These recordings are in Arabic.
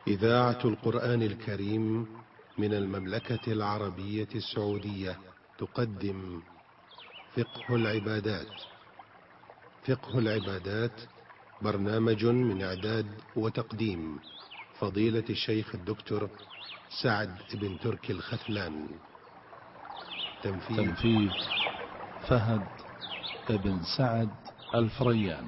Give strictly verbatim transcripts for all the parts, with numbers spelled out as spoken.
إذاعة القرآن الكريم من المملكة العربية السعودية تقدم فقه العبادات. فقه العبادات برنامج من إعداد وتقديم فضيلة الشيخ الدكتور سعد بن تركي الختلان. تنفيذ, تنفيذ فهد بن سعد الفريان.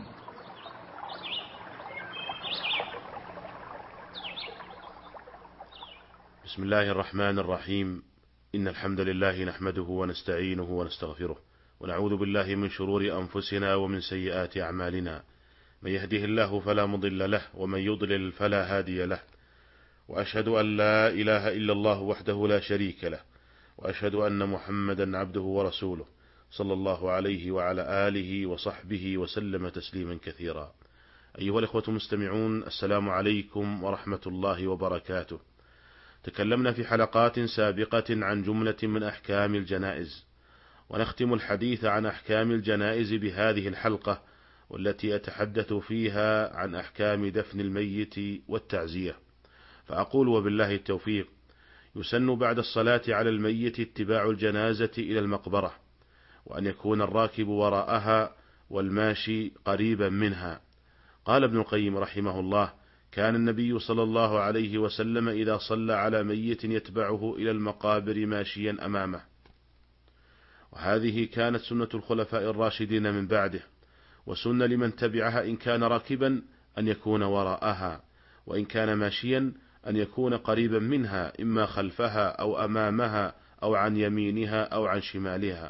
بسم الله الرحمن الرحيم. إن الحمد لله نحمده ونستعينه ونستغفره، ونعوذ بالله من شرور أنفسنا ومن سيئات أعمالنا. من يهده الله فلا مضل له، ومن يضلل فلا هادي له. وأشهد أن لا إله إلا الله وحده لا شريك له، وأشهد أن محمدا عبده ورسوله، صلى الله عليه وعلى آله وصحبه وسلم تسليما كثيرا. أيها الإخوة المستمعون، السلام عليكم ورحمة الله وبركاته. تكلمنا في حلقات سابقة عن جملة من أحكام الجنائز، ونختم الحديث عن أحكام الجنائز بهذه الحلقة، والتي أتحدث فيها عن أحكام دفن الميت والتعزية. فأقول وبالله التوفيق: يسن بعد الصلاة على الميت اتباع الجنازة إلى المقبرة، وأن يكون الراكب وراءها والماشي قريبا منها. قال ابن القيم رحمه الله: كان النبي صلى الله عليه وسلم إذا صلى على ميت يتبعه إلى المقابر ماشيا أمامه، وهذه كانت سنة الخلفاء الراشدين من بعده. وسن لمن تبعها إن كان راكبا أن يكون وراءها، وإن كان ماشيا أن يكون قريبا منها، إما خلفها أو أمامها أو عن يمينها أو عن شمالها.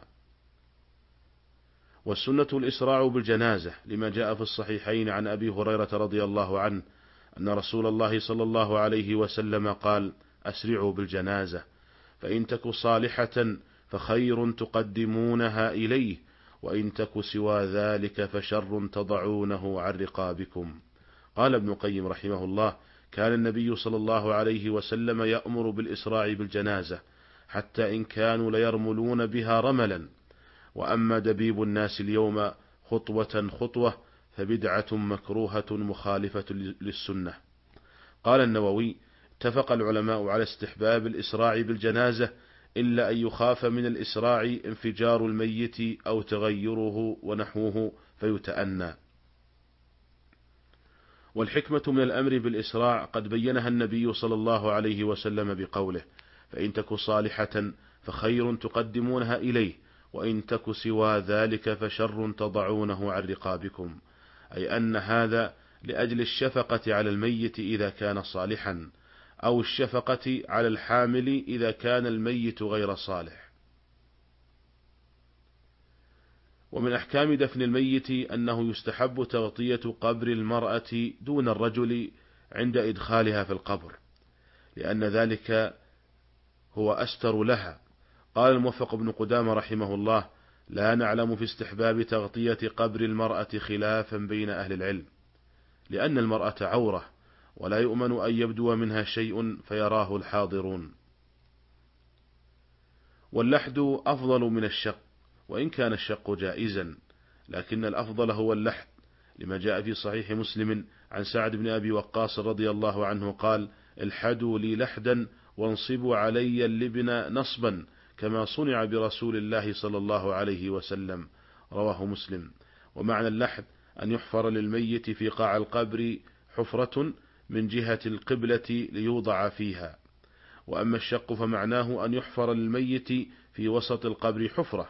والسنة الإسراع بالجنازة، لما جاء في الصحيحين عن أبي هريرة رضي الله عنه أن رسول الله صلى الله عليه وسلم قال: أسرعوا بالجنازة، فإن تك صالحة فخير تقدمونها إليه، وإن تك سوى ذلك فشر تضعونه عن رقابكم. قال ابن القيم رحمه الله: كان النبي صلى الله عليه وسلم يأمر بالإسراع بالجنازة، حتى إن كانوا ليرملون بها رملا. وأما دبيب الناس اليوم خطوة خطوة فبدعة مكروهة مخالفة للسنة. قال النووي: اتفق العلماء على استحباب الإسراع بالجنازة، إلا أن يخاف من الإسراع انفجار الميت أو تغيره ونحوه فيتأنى. والحكمة من الأمر بالإسراع قد بينها النبي صلى الله عليه وسلم بقوله: فإن تك صالحة فخير تقدمونها إليه، وإن تك سوى ذلك فشر تضعونه عن رقابكم. أي أن هذا لأجل الشفقة على الميت إذا كان صالحا، أو الشفقة على الحامل إذا كان الميت غير صالح. ومن أحكام دفن الميت أنه يستحب تغطية قبر المرأة دون الرجل عند إدخالها في القبر، لأن ذلك هو أستر لها. قال الموفق بن قدامة رحمه الله: لا نعلم في استحباب تغطية قبر المرأة خلافا بين أهل العلم، لأن المرأة عورة، ولا يؤمن أن يبدو منها شيء فيراه الحاضرون. واللحد أفضل من الشق، وإن كان الشق جائزا، لكن الأفضل هو اللحد، لما جاء في صحيح مسلم عن سعد بن أبي وقاص رضي الله عنه قال: الحدوا لي لحدا وانصبوا علي اللبن نصبا، كما صنع برسول الله صلى الله عليه وسلم. رواه مسلم. ومعنى اللحد أن يحفر للميت في قاع القبر حفرة من جهة القبلة ليوضع فيها. وأما الشق فمعناه أن يحفر للميت في وسط القبر حفرة،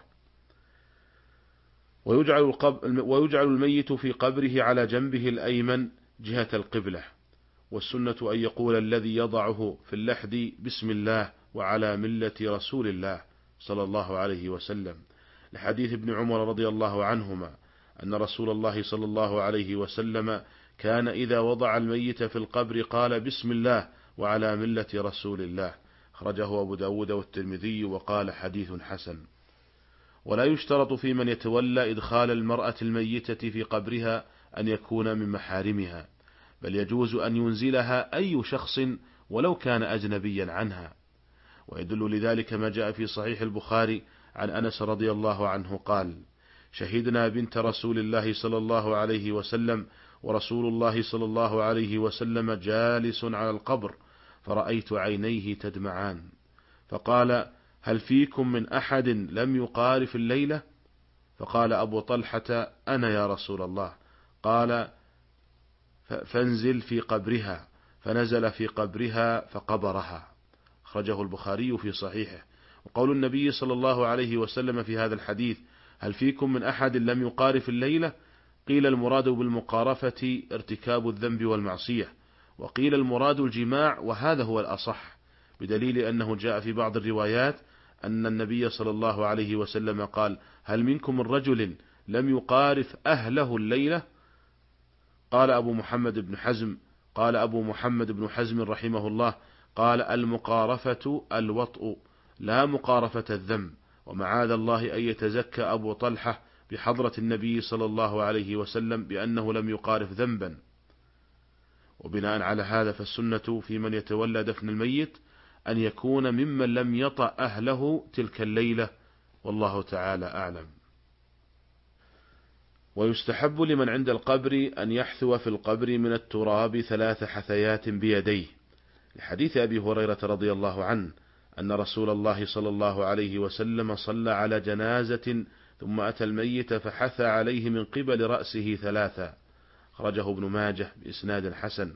ويجعل, القبر ويجعل الميت في قبره على جنبه الأيمن جهة القبلة. والسنة أن يقول الذي يضعه في اللحد: بسم الله وعلى ملة رسول الله صلى الله عليه وسلم، لحديث ابن عمر رضي الله عنهما أن رسول الله صلى الله عليه وسلم كان إذا وضع الميت في القبر قال: بسم الله وعلى ملة رسول الله. أخرجه أبو داود والترمذي وقال: حديث حسن. ولا يشترط في من يتولى إدخال المرأة الميتة في قبرها أن يكون من محارمها، بل يجوز أن ينزلها أي شخص ولو كان أجنبيا عنها. ويدل لذلك ما جاء في صحيح البخاري عن أنس رضي الله عنه قال: شهدنا بنت رسول الله صلى الله عليه وسلم، ورسول الله صلى الله عليه وسلم جالس على القبر، فرأيت عينيه تدمعان، فقال: هل فيكم من أحد لم يقارف الليلة؟ فقال أبو طلحة: أنا يا رسول الله. قال: فانزل في قبرها. فنزل في قبرها فقبرها. أخرجه البخاري في صحيحه. وقول النبي صلى الله عليه وسلم في هذا الحديث: هل فيكم من أحد لم يقارف الليلة؟ قيل المراد بالمقارفة ارتكاب الذنب والمعصية، وقيل المراد الجماع، وهذا هو الأصح، بدليل أنه جاء في بعض الروايات أن النبي صلى الله عليه وسلم قال: هل منكم من رجل لم يقارف أهله الليلة؟ قال أبو محمد بن حزم قال أبو محمد بن حزم رحمه الله: قال: المقارفة الوطء لا مقارفة الذنب، ومعاذ الله أن يتزكى أبو طلحة بحضرة النبي صلى الله عليه وسلم بأنه لم يقارف ذنبا. وبناء على هذا فالسنة في من يتولى دفن الميت أن يكون ممن لم يطأ أهله تلك الليلة، والله تعالى أعلم. ويستحب لمن عند القبر أن يحثو في القبر من التراب ثلاث حثيات بيديه، لحديث أبي هريرة رضي الله عنه أن رسول الله صلى الله عليه وسلم صلى على جنازة ثم أتى الميت فحثى عليه من قبل رأسه ثلاثا، أخرجه ابن ماجه بإسناد حسن.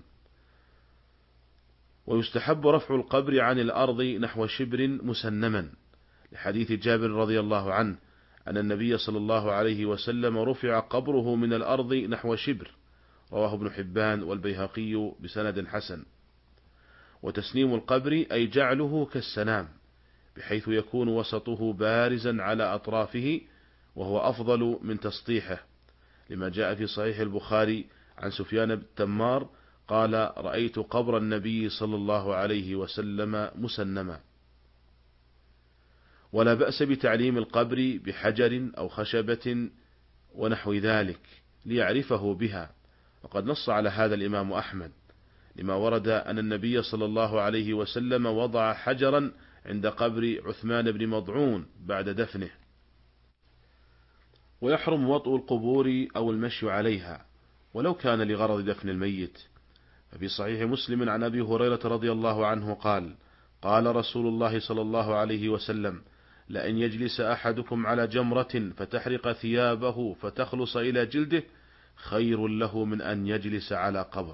ويستحب رفع القبر عن الأرض نحو شبر مسنما، لحديث جابر رضي الله عنه أن النبي صلى الله عليه وسلم رفع قبره من الأرض نحو شبر، رواه ابن حبان والبيهقي بسند حسن. وتسنيم القبر أي جعله كالسنام، بحيث يكون وسطه بارزا على أطرافه، وهو أفضل من تسطيحه، لما جاء في صحيح البخاري عن سفيان بن تمار قال: رأيت قبر النبي صلى الله عليه وسلم مسنما. ولا بأس بتعليم القبر بحجر أو خشبة ونحو ذلك ليعرفه بها، وقد نص على هذا الإمام أحمد، لما ورد أن النبي صلى الله عليه وسلم وضع حجرا عند قبر عثمان بن مضعون بعد دفنه. ويحرم وطء القبور أو المشي عليها ولو كان لغرض دفن الميت. ففي صحيح مسلم عن أبي هريرة رضي الله عنه قال: قال رسول الله صلى الله عليه وسلم: لأن يجلس أحدكم على جمرة فتحرق ثيابه فتخلص إلى جلده خير له من أن يجلس على قبر.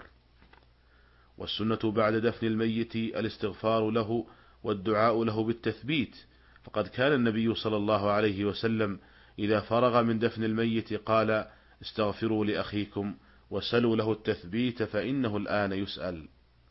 والسنة بعد دفن الميت الاستغفار له والدعاء له بالتثبيت، فقد كان النبي صلى الله عليه وسلم إذا فرغ من دفن الميت قال: استغفروا لأخيكم وسلوا له التثبيت فإنه الآن يسأل.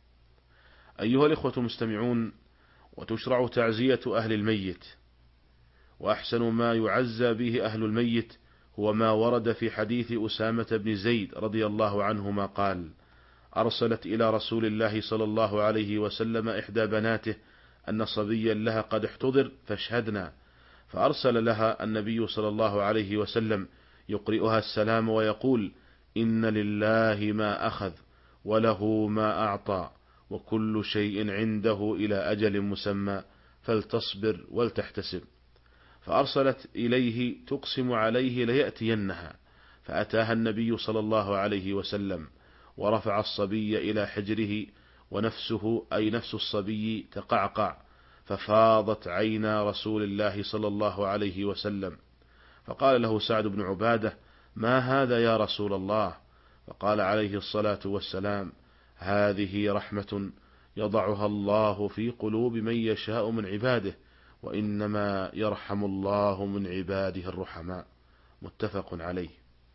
أيها الإخوة المستمعون، وتشرع تعزية أهل الميت، وأحسن ما يعزى به أهل الميت هو ما ورد في حديث أسامة بن زيد رضي الله عنهما قال: أرسلت إلى رسول الله صلى الله عليه وسلم إحدى بناته أن صبيا لها قد احتضر فاشهدنا، فأرسل لها النبي صلى الله عليه وسلم يقرئها السلام ويقول: إن لله ما أخذ وله ما أعطى وكل شيء عنده إلى أجل مسمى فلتصبر ولتحتسب. فأرسلت إليه تقسم عليه ليأتينها، فأتاها النبي صلى الله عليه وسلم ورفع الصبي إلى حجره، ونفسه أي نفس الصبي تقعقع، ففاضت عينا رسول الله صلى الله عليه وسلم، فقال له سعد بن عبادة: ما هذا يا رسول الله؟ فقال عليه الصلاة والسلام: هذه رحمة يضعها الله في قلوب من يشاء من عباده، وإنما يرحم الله من عباده الرحماء. متفق عليه.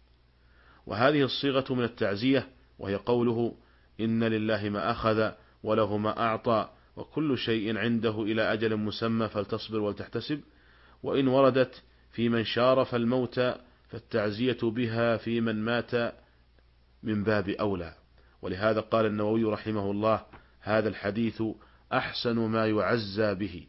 وهذه الصيغة من التعزية، وهي قوله: إن لله ما أخذ وله ما أعطى وكل شيء عنده إلى أجل مسمى فلتصبر ولتحتسب. وإن وردت في من شارف الموت فالتعزية بها في من مات من باب أولى. ولهذا قال النووي رحمه الله: هذا الحديث أحسن ما يعزى به.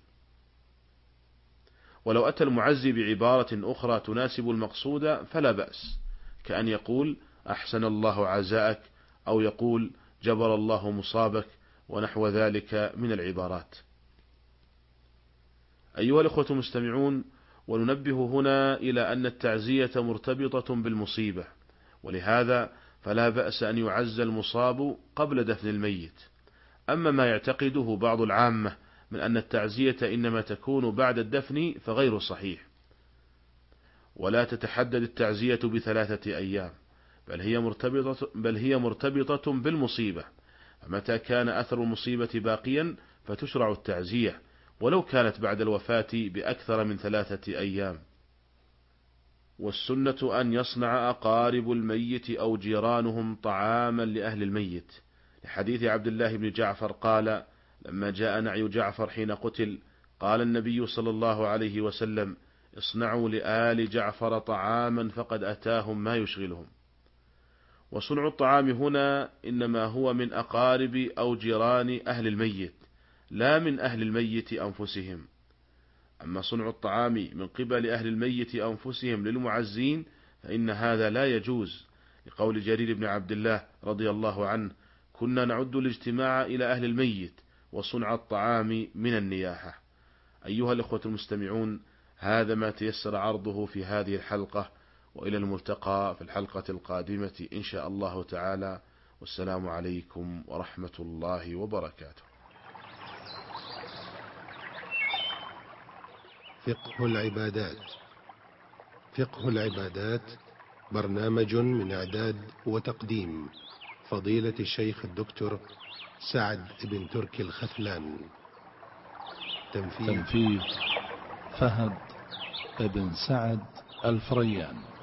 ولو أتى المعزي بعبارة أخرى تناسب المقصود فلا بأس، كأن يقول: أحسن الله عزاءك، أو يقول: جبر الله مصابك، ونحو ذلك من العبارات. أيها الأخوة المستمعون، وننبه هنا إلى أن التعزية مرتبطة بالمصيبة، ولهذا فلا بأس أن يعزى المصاب قبل دفن الميت. أما ما يعتقده بعض العامة من أن التعزية إنما تكون بعد الدفن فغير صحيح، ولا تتحدد التعزية بثلاثة أيام، بل هي مرتبطة, بل هي مرتبطة بالمصيبة، فمتى كان أثر المصيبة باقيا فتشرع التعزية ولو كانت بعد الوفاة بأكثر من ثلاثة أيام. والسنة أن يصنع أقارب الميت أو جيرانهم طعاما لأهل الميت، لحديث عبد الله بن جعفر قال: لما جاء نعي جعفر حين قتل قال النبي صلى الله عليه وسلم: اصنعوا لآل جعفر طعاما فقد أتاهم ما يشغلهم. وصنع الطعام هنا إنما هو من أقارب أو جيران أهل الميت، لا من أهل الميت أنفسهم. أما صنع الطعام من قبل أهل الميت أنفسهم للمعزين فإن هذا لا يجوز، لقول جرير بن عبد الله رضي الله عنه: كنا نعد الاجتماع إلى أهل الميت وصنع الطعام من النياحة. أيها الأخوة المستمعون، هذا ما تيسر عرضه في هذه الحلقة، وإلى الملتقى في الحلقة القادمة إن شاء الله تعالى، والسلام عليكم ورحمة الله وبركاته. فقه العبادات. فقه العبادات برنامج من إعداد وتقديم فضيلة الشيخ الدكتور سعد بن تركي الخثلان. تنفيذ فهد بن سعد الفريان.